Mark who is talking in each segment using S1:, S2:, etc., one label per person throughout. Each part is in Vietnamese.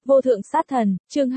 S1: Vô thượng sát thần, chương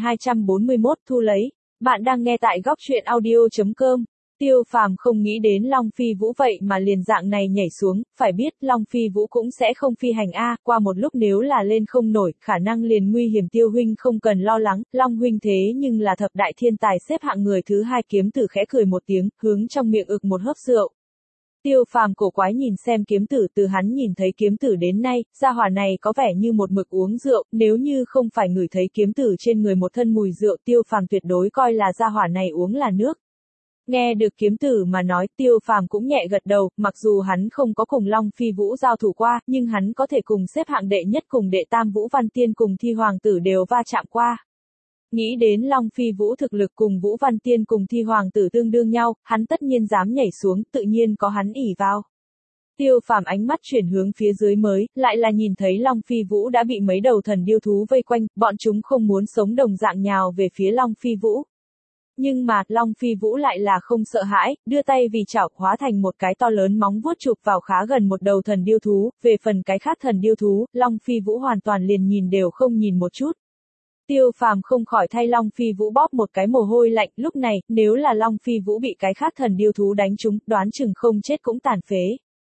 S1: 2241 thu lấy. Bạn đang nghe tại góc truyện audio.com. Tiêu Phàm không nghĩ đến Long Phi Vũ vậy mà liền dạng này nhảy xuống, phải biết Long Phi Vũ cũng sẽ không phi hành qua một lúc nếu là lên không nổi, khả năng liền nguy hiểm. Tiêu huynh không cần lo lắng, Long huynh thế nhưng là thập đại thiên tài xếp hạng người thứ hai. Kiếm Tử khẽ cười một tiếng, hướng trong miệng ực một hớp rượu. Tiêu Phàm cổ quái nhìn xem Kiếm Tử, từ hắn nhìn thấy Kiếm Tử đến nay, gia hỏa này có vẻ như một mực uống rượu, nếu như không phải ngửi thấy Kiếm Tử trên người một thân mùi rượu, Tiêu Phàm tuyệt đối coi là gia hỏa này uống là nước. Nghe được Kiếm Tử mà nói, Tiêu Phàm cũng nhẹ gật đầu, mặc dù hắn không có cùng Long Phi Vũ giao thủ qua, nhưng hắn có thể cùng xếp hạng đệ nhất cùng đệ tam Vũ Văn Tiên cùng Thi Hoàng Tử đều va chạm qua. Nghĩ đến Long Phi Vũ thực lực cùng Vũ Văn Tiên cùng Thi Hoàng Tử tương đương nhau, hắn tất nhiên dám nhảy xuống, tự nhiên có hắn ỷ vào. Tiêu Phàm ánh mắt chuyển hướng phía dưới mới, lại là nhìn thấy Long Phi Vũ đã bị mấy đầu thần điêu thú vây quanh, bọn chúng không muốn sống đồng dạng nhào về phía Long Phi Vũ. Nhưng mà, Long Phi Vũ lại là không sợ hãi, đưa tay vì chảo hóa thành một cái to lớn móng vuốt chụp vào khá gần một đầu thần điêu thú, về phần cái khác thần điêu thú, Long Phi Vũ hoàn toàn liền nhìn đều không nhìn một chút. Tiêu Phàm không khỏi thay Long Phi Vũ bóp một cái mồ hôi lạnh, lúc này, nếu là Long Phi Vũ bị cái khác thần điêu thú đánh trúng, đoán chừng không chết cũng tàn phế.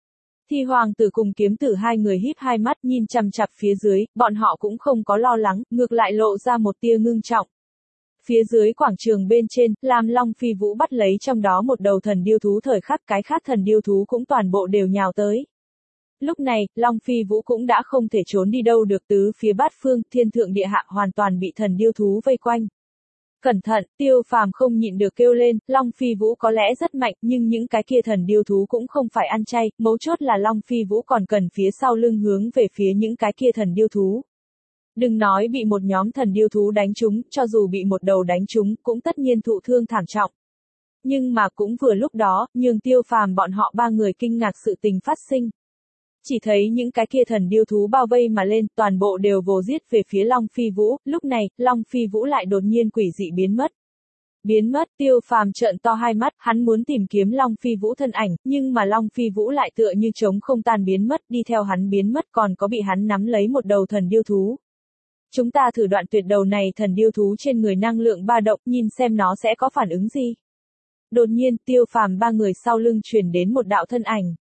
S1: Thi Hoàng Tử cùng Kiếm Tử hai người híp hai mắt nhìn chằm chằm phía dưới, bọn họ cũng không có lo lắng, ngược lại lộ ra một tia ngưng trọng. Phía dưới quảng trường bên trên, làm Long Phi Vũ bắt lấy trong đó một đầu thần điêu thú thời khắc, cái khác thần điêu thú cũng toàn bộ đều nhào tới. Lúc này, Long Phi Vũ cũng đã không thể trốn đi đâu được, tứ phía bát phương, thiên thượng địa hạ hoàn toàn bị thần điêu thú vây quanh. Cẩn thận, Tiêu Phàm không nhịn được kêu lên, Long Phi Vũ có lẽ rất mạnh, nhưng những cái kia thần điêu thú cũng không phải ăn chay, mấu chốt là Long Phi Vũ còn cần phía sau lưng hướng về phía những cái kia thần điêu thú. Đừng nói bị một nhóm thần điêu thú đánh trúng, cho dù bị một đầu đánh trúng, cũng tất nhiên thụ thương thảm trọng. Nhưng mà cũng vừa lúc đó, nhường Tiêu Phàm bọn họ ba người kinh ngạc sự tình phát sinh. Chỉ thấy những cái kia thần điêu thú bao vây mà lên, toàn bộ đều vồ giết về phía Long Phi Vũ, lúc này, Long Phi Vũ lại đột nhiên quỷ dị biến mất. Biến mất, Tiêu Phàm trợn to hai mắt, hắn muốn tìm kiếm Long Phi Vũ thân ảnh, nhưng mà Long Phi Vũ lại tựa như trống không tan biến mất, đi theo hắn biến mất còn có bị hắn nắm lấy một đầu thần điêu thú. Chúng ta thử đoạn tuyệt đầu này thần điêu thú trên người năng lượng ba động, nhìn xem nó sẽ có phản ứng gì. Đột nhiên, Tiêu Phàm ba người sau lưng truyền đến một đạo thân ảnh.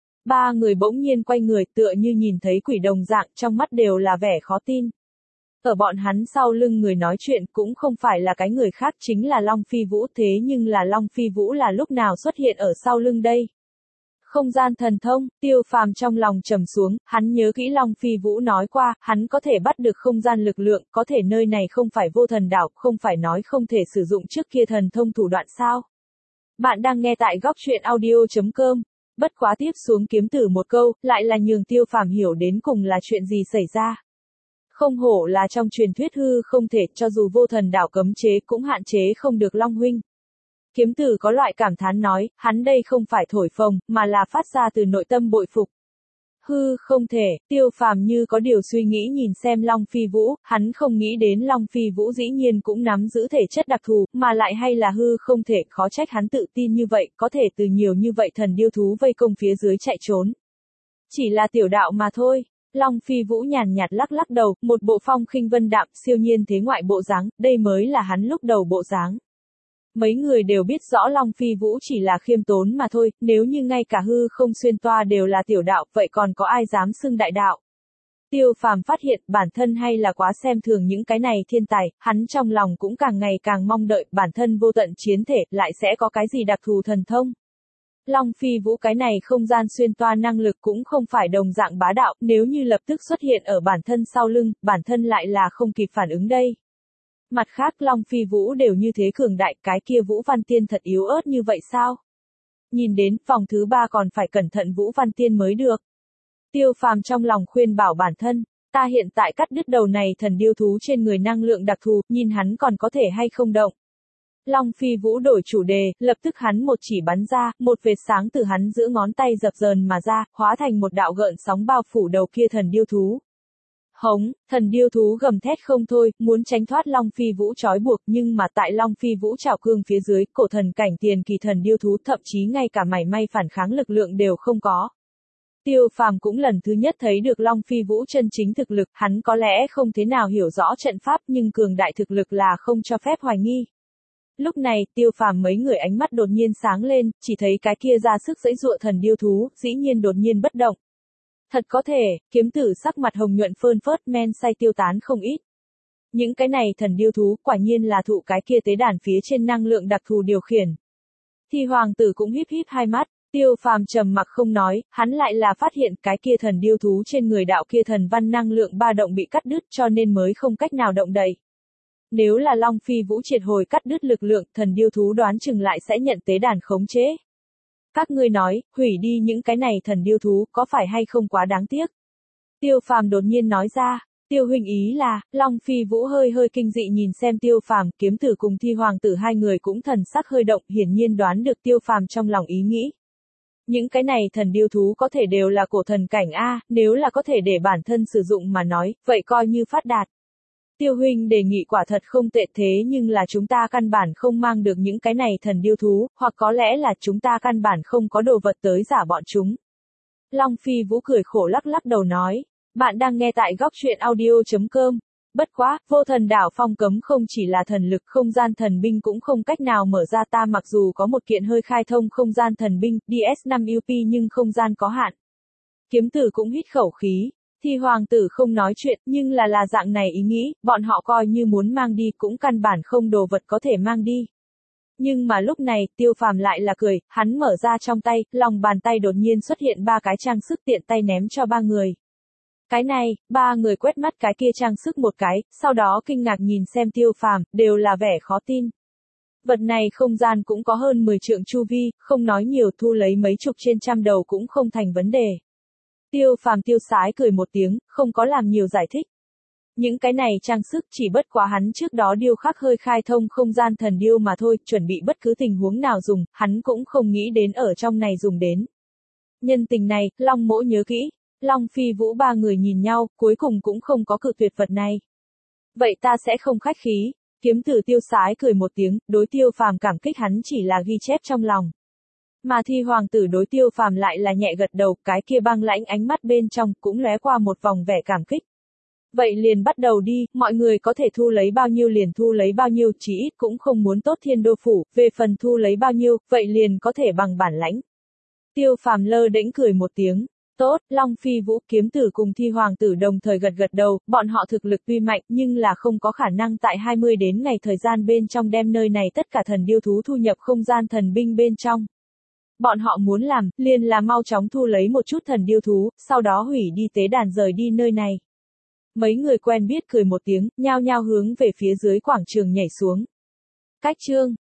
S1: Ba người bỗng nhiên quay người tựa như nhìn thấy quỷ đồng dạng, trong mắt đều là vẻ khó tin. Ở bọn hắn sau lưng người nói chuyện cũng không phải là cái người khác, chính là Long Phi Vũ, thế nhưng là Long Phi Vũ là lúc nào xuất hiện ở sau lưng đây? Không gian thần thông, Tiêu Phàm trong lòng trầm xuống, hắn nhớ kỹ Long Phi Vũ nói qua, hắn có thể bắt được không gian lực lượng, có thể nơi này không phải vô thần đảo, không phải nói không thể sử dụng trước kia thần thông thủ đoạn sao? Bạn đang nghe tại góc truyện audio.com. Bất quá tiếp xuống Kiếm Tử một câu, lại là nhường Tiêu Phàm hiểu đến cùng là chuyện gì xảy ra. Không hổ là trong truyền thuyết hư không thể, cho dù vô thần đảo cấm chế cũng hạn chế không được Long huynh. Kiếm Tử có loại cảm thán nói, hắn đây không phải thổi phồng, mà là phát ra từ nội tâm bội phục. Hư không thể, Tiêu Phàm như có điều suy nghĩ nhìn xem Long Phi Vũ, hắn không nghĩ đến Long Phi Vũ dĩ nhiên cũng nắm giữ thể chất đặc thù, mà lại hay là hư không thể, khó trách hắn tự tin như vậy, có thể từ nhiều như vậy thần điêu thú vây công phía dưới chạy trốn. Chỉ là tiểu đạo mà thôi. Long Phi Vũ nhàn nhạt lắc lắc đầu, một bộ phong khinh vân đạm, siêu nhiên thế ngoại bộ dáng, đây mới là hắn lúc đầu bộ dáng. Mấy người đều biết rõ Long Phi Vũ chỉ là khiêm tốn mà thôi, nếu như ngay cả hư không xuyên toa đều là tiểu đạo, vậy còn có ai dám xưng đại đạo? Tiêu Phàm phát hiện bản thân hay là quá xem thường những cái này thiên tài, hắn trong lòng cũng càng ngày càng mong đợi bản thân vô tận chiến thể lại sẽ có cái gì đặc thù thần thông. Long Phi Vũ cái này không gian xuyên toa năng lực cũng không phải đồng dạng bá đạo, nếu như lập tức xuất hiện ở bản thân sau lưng, bản thân lại là không kịp phản ứng đây. Mặt khác Long Phi Vũ đều như thế cường đại, cái kia Vũ Văn Tiên thật yếu ớt như vậy sao? Nhìn đến, vòng thứ 3 còn phải cẩn thận Vũ Văn Tiên mới được. Tiêu Phàm trong lòng khuyên bảo bản thân, ta hiện tại cắt đứt đầu này thần điêu thú trên người năng lượng đặc thù, nhìn hắn còn có thể hay không động. Long Phi Vũ đổi chủ đề, lập tức hắn một chỉ bắn ra, một vệt sáng từ hắn giữa ngón tay dập dờn mà ra, hóa thành một đạo gợn sóng bao phủ đầu kia thần điêu thú. Hống, thần điêu thú gầm thét không thôi, muốn tránh thoát Long Phi Vũ trói buộc, nhưng mà tại Long Phi Vũ trảo cương phía dưới, cổ thần cảnh tiền kỳ thần điêu thú thậm chí ngay cả mảy may phản kháng lực lượng đều không có. Tiêu Phàm cũng lần thứ nhất thấy được Long Phi Vũ chân chính thực lực, hắn có lẽ không thế nào hiểu rõ trận pháp nhưng cường đại thực lực là không cho phép hoài nghi. Lúc này, Tiêu Phàm mấy người ánh mắt đột nhiên sáng lên, chỉ thấy cái kia ra sức giãy giụa thần điêu thú, dĩ nhiên đột nhiên bất động. Thật có thể, kiếm tử sắc mặt hồng nhuận phơn phớt men say tiêu tán không ít. Những cái này thần điêu thú quả nhiên là thụ cái kia tế đàn phía trên năng lượng đặc thù điều khiển. Thì hoàng tử cũng híp híp hai mắt, Tiêu Phàm trầm mặc không nói, hắn lại là phát hiện cái kia thần điêu thú trên người đạo kia thần văn năng lượng ba động bị cắt đứt cho nên mới không cách nào động đậy. Nếu là Long Phi Vũ triệt hồi cắt đứt lực lượng, thần điêu thú đoán chừng lại sẽ nhận tế đàn khống chế. Các ngươi nói, hủy đi những cái này thần điêu thú có phải hay không quá đáng tiếc? Tiêu Phàm đột nhiên nói ra, Tiêu huynh ý là, Long Phi Vũ hơi kinh dị nhìn xem Tiêu Phàm, kiếm tử cùng thi hoàng tử hai người cũng thần sắc hơi động, hiển nhiên đoán được Tiêu Phàm trong lòng ý nghĩ. Những cái này thần điêu thú có thể đều là cổ thần cảnh A, nếu là có thể để bản thân sử dụng mà nói, vậy coi như phát đạt. Tiêu huynh đề nghị quả thật không tệ thế nhưng là chúng ta căn bản không mang được những cái này thần điêu thú, hoặc có lẽ là chúng ta căn bản không có đồ vật tới giả bọn chúng. Long Phi Vũ cười khổ lắc đầu nói, bạn đang nghe tại góc truyện audio.com. Bất quá, vô thần đảo phong cấm không chỉ là thần lực không gian thần binh cũng không cách nào mở ra ta mặc dù có một kiện hơi khai thông không gian thần binh, DS5 UP nhưng không gian có hạn. Kiếm tử cũng hít khẩu khí. Thì hoàng tử không nói chuyện, nhưng là dạng này ý nghĩ, bọn họ coi như muốn mang đi cũng căn bản không đồ vật có thể mang đi. Nhưng mà lúc này, Tiêu Phàm lại là cười, hắn mở ra trong tay, lòng bàn tay đột nhiên xuất hiện ba cái trang sức tiện tay ném cho ba người. Cái này, ba người quét mắt cái kia trang sức một cái, sau đó kinh ngạc nhìn xem Tiêu Phàm, đều là vẻ khó tin. Vật này không gian cũng có hơn 10 trượng chu vi, không nói nhiều thu lấy mấy chục trên trăm đầu cũng không thành vấn đề. Tiêu Phàm tiêu sái cười một tiếng, không có làm nhiều giải thích. Những cái này trang sức chỉ bất quá hắn trước đó điêu khắc hơi khai thông không gian thần điêu mà thôi, chuẩn bị bất cứ tình huống nào dùng, hắn cũng không nghĩ đến ở trong này dùng đến. Nhân tình này, Long Mỗ nhớ kỹ. Long Phi Vũ ba người nhìn nhau, cuối cùng cũng không có cự tuyệt vật này. Vậy ta sẽ không khách khí. Kiếm tử tiêu sái cười một tiếng, đối Tiêu Phàm cảm kích hắn chỉ là ghi chép trong lòng. Mà thi hoàng tử đối Tiêu Phàm lại là nhẹ gật đầu, cái kia băng lãnh ánh mắt bên trong cũng lóe qua một vòng vẻ cảm kích. Vậy liền bắt đầu đi, mọi người có thể thu lấy bao nhiêu liền thu lấy bao nhiêu, chỉ ít cũng không muốn tốt Thiên Đô phủ, về phần thu lấy bao nhiêu, vậy liền có thể bằng bản lãnh. Tiêu Phàm lơ đễnh cười một tiếng. Tốt, Long Phi Vũ kiếm tử cùng thi hoàng tử đồng thời gật đầu, bọn họ thực lực tuy mạnh nhưng là không có khả năng tại 20 đến ngày thời gian bên trong đem nơi này tất cả thần điêu thú thu nhập không gian thần binh bên trong. Bọn họ muốn làm, liền là mau chóng thu lấy một chút thần điêu thú, sau đó hủy đi tế đàn rời đi nơi này. Mấy người quen biết cười một tiếng, nhao nhao hướng về phía dưới quảng trường nhảy xuống. Cách chương